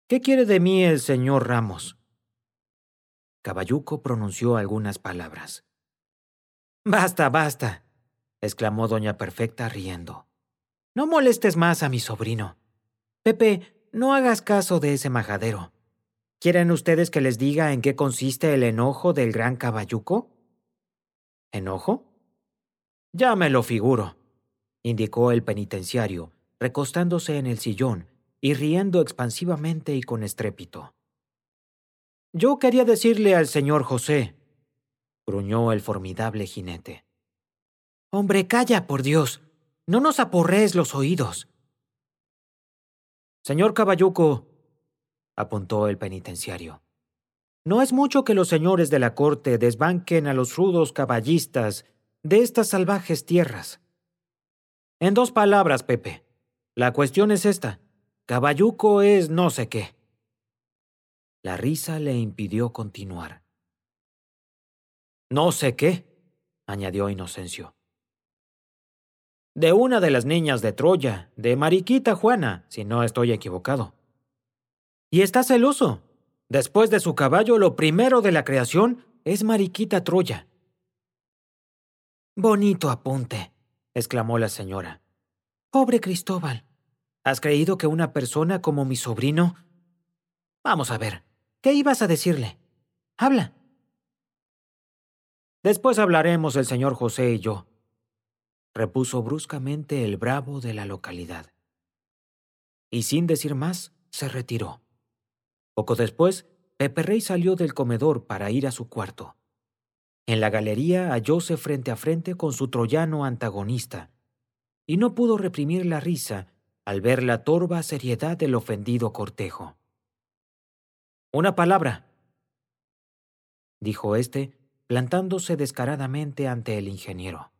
¿Qué quiere de mí el señor Ramos? Caballuco pronunció algunas palabras. Basta, basta, exclamó doña Perfecta riendo. No molestes más a mi sobrino. Pepe, no hagas caso de ese majadero. ¿Quieren ustedes que les diga en qué consiste el enojo del gran Caballuco? ¿Enojo? Ya me lo figuro, indicó el penitenciario, recostándose en el sillón y riendo expansivamente y con estrépito. Yo quería decirle al señor José, gruñó el formidable jinete. Hombre, calla, por Dios. No nos aporrees los oídos. Señor Caballuco, apuntó el penitenciario, no es mucho que los señores de la corte desbanquen a los rudos caballistas de estas salvajes tierras. En dos palabras, Pepe, la cuestión es esta. Caballuco es no sé qué. La risa le impidió continuar. No sé qué, añadió Inocencio. De una de las niñas de Troya, de Mariquita Juana, si no estoy equivocado. Y está celoso. Después de su caballo, lo primero de la creación es Mariquita Troya. Bonito apunte, exclamó la señora. Pobre Cristóbal. ¿Has creído que una persona como mi sobrino... Vamos a ver, ¿qué ibas a decirle? Habla. Después hablaremos el señor José y yo, repuso bruscamente el bravo de la localidad. Y sin decir más, se retiró. Poco después, Pepe Rey salió del comedor para ir a su cuarto. En la galería hallóse frente a frente con su troyano antagonista, y no pudo reprimir la risa al ver la torva seriedad del ofendido cortejo. Una palabra, dijo éste, plantándose descaradamente ante el ingeniero.